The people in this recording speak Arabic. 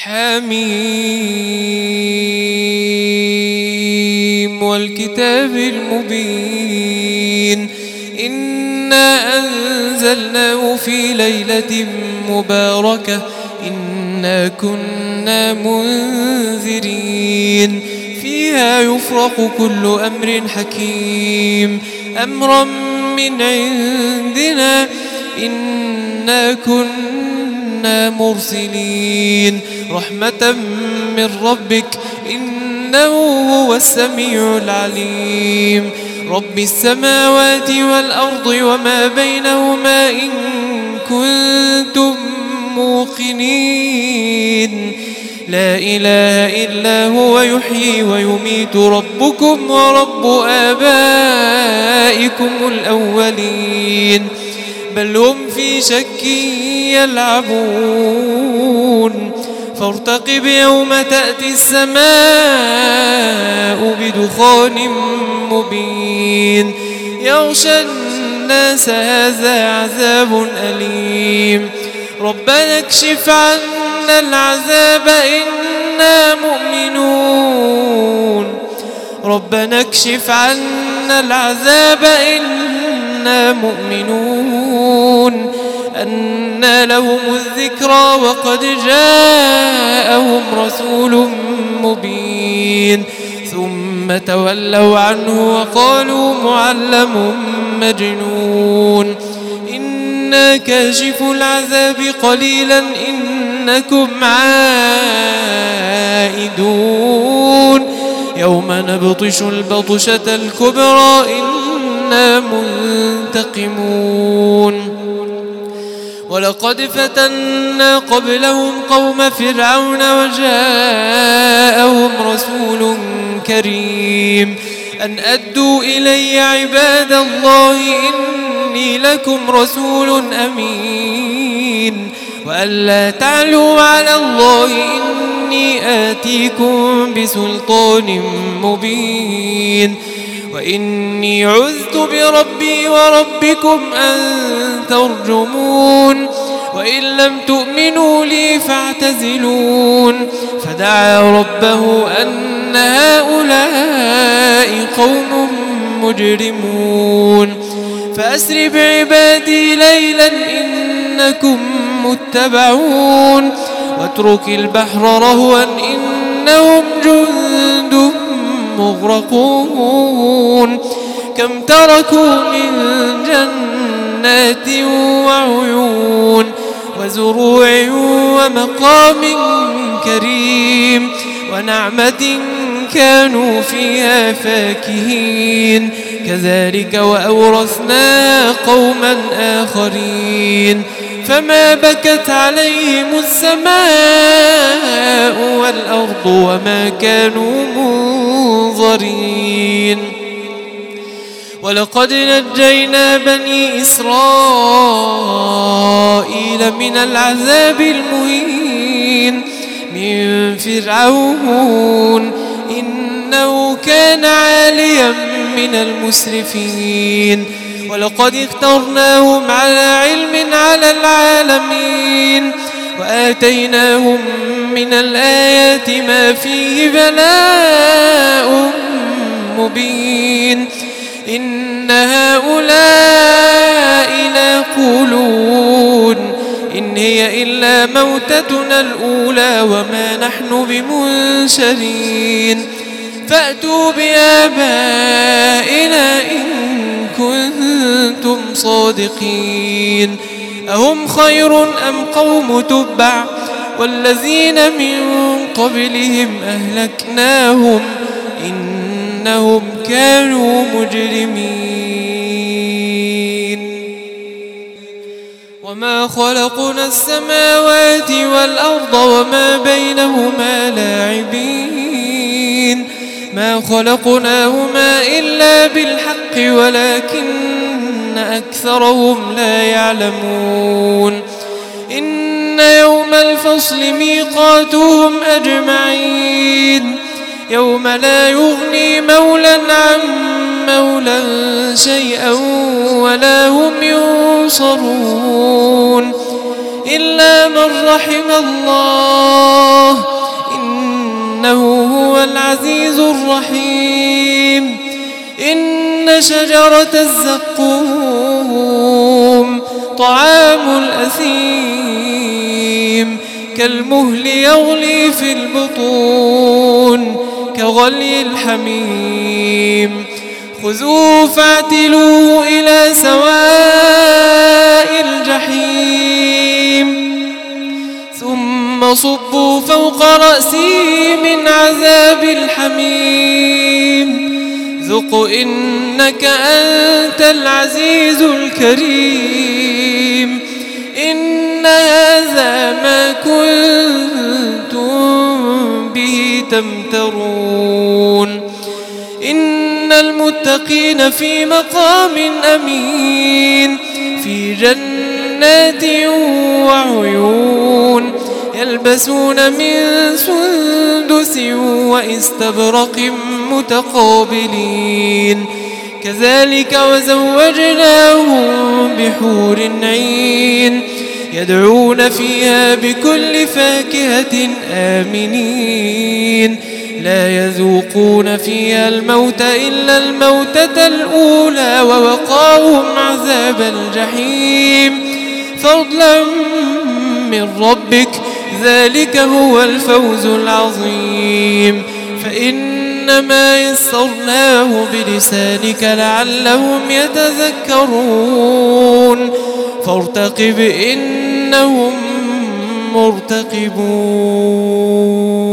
حميم والكتاب المبين إنا أنزلناه في ليلة مباركة إنا كنا منذرين فيها يفرق كل أمر حكيم أمرا من عندنا إنا كنا مرسلين رحمة من ربك إنه هو السميع العليم رب السماوات والأرض وما بينهما إن كنتم موقنين لا إله إلا هو يحيي ويميت ربكم ورب آبائكم الأولين بل هم في شك يلعبون فارتقب يوم تأتي السماء بدخان مبين يغشى الناس هذا عذاب أليم ربنا اكشف عنا العذاب إنا مؤمنون ربنا اكشف عنا العذاب إنا مؤمنون أنى لهم الذكرى وقد جاءهم رسول مبين ثم تولوا عنه وقالوا معلم مجنون إنا كاشف العذاب قليلا إنكم عائدون يوم نبطش البطشة الكبرى إنا منتقمون ولقد فتنا قبلهم قوم فرعون وجاءهم رسول كريم أن أدوا إلي عباد الله إني لكم رسول أمين وأن لا تعلوا على الله إني آتيكم بسلطان مبين وإني عذت بربي وربكم أن ترجمون وإن لم تؤمنوا لي فاعتزلون فدعا ربه أن هؤلاء قوم مجرمون فأسر بعبادي ليلا إنكم متبعون واترك البحر رهوا إنهم جند مغرقون كم تركوا من جنات وعيون وزروع ومقام كريم ونعمة كانوا فيها فاكهين كذلك وأورثنا قوما آخرين فما بكت عليهم السماء والأرض وما كانوا منظرين ولقد نجينا بني إسرائيل من العذاب المهين من فرعون إنه كان عاليا من المسرفين ولقد اخترناهم على علم على العالمين وآتيناهم من الآيات ما فيه بلاء مبين إن هؤلاء ليقولون إن هي إلا موتتنا الأولى وما نحن بمنشرين فأتوا بآبائنا إن كنتم صادقين أهم خير أم قوم تبع والذين من قبلهم أهلكناهم إنهم كانوا مجرمين وما خلقنا السماوات والأرض وما بينهما لاعبين ما خلقناهما إلا بالحق ولكن أكثرهم لا يعلمون إن يوم الفصل ميقاتهم أجمعين يوم لا يغني مولى عن مولى شيئا ولا هم ينصرون إلا من رحم الله العزيز الرحيم. إن شجرة الزقوم طعام الأثيم كالمهل يغلي في البطون كغلي الحميم. خذوه فاعتلوه إلى سواء الجحيم ثم صبوا فوق رأسه من عذاب الحميم ذق إنك أنت العزيز الكريم. إن هذا ما كنتم به تمترون. إن المتقين في مقام أمين في جنات وعيون يلبسون من سندس واستبرق متقابلين كذلك وزوجناهم بحور عين يدعون فيها بكل فاكهة آمنين لا يذوقون فيها الموت إلا الموتة الأولى ووقاهم عذاب الجحيم فضلا من ربك ذلك هو الفوز العظيم. فإنما يسرناه بلسانك لعلهم يتذكرون فارتقب إنهم مرتقبون.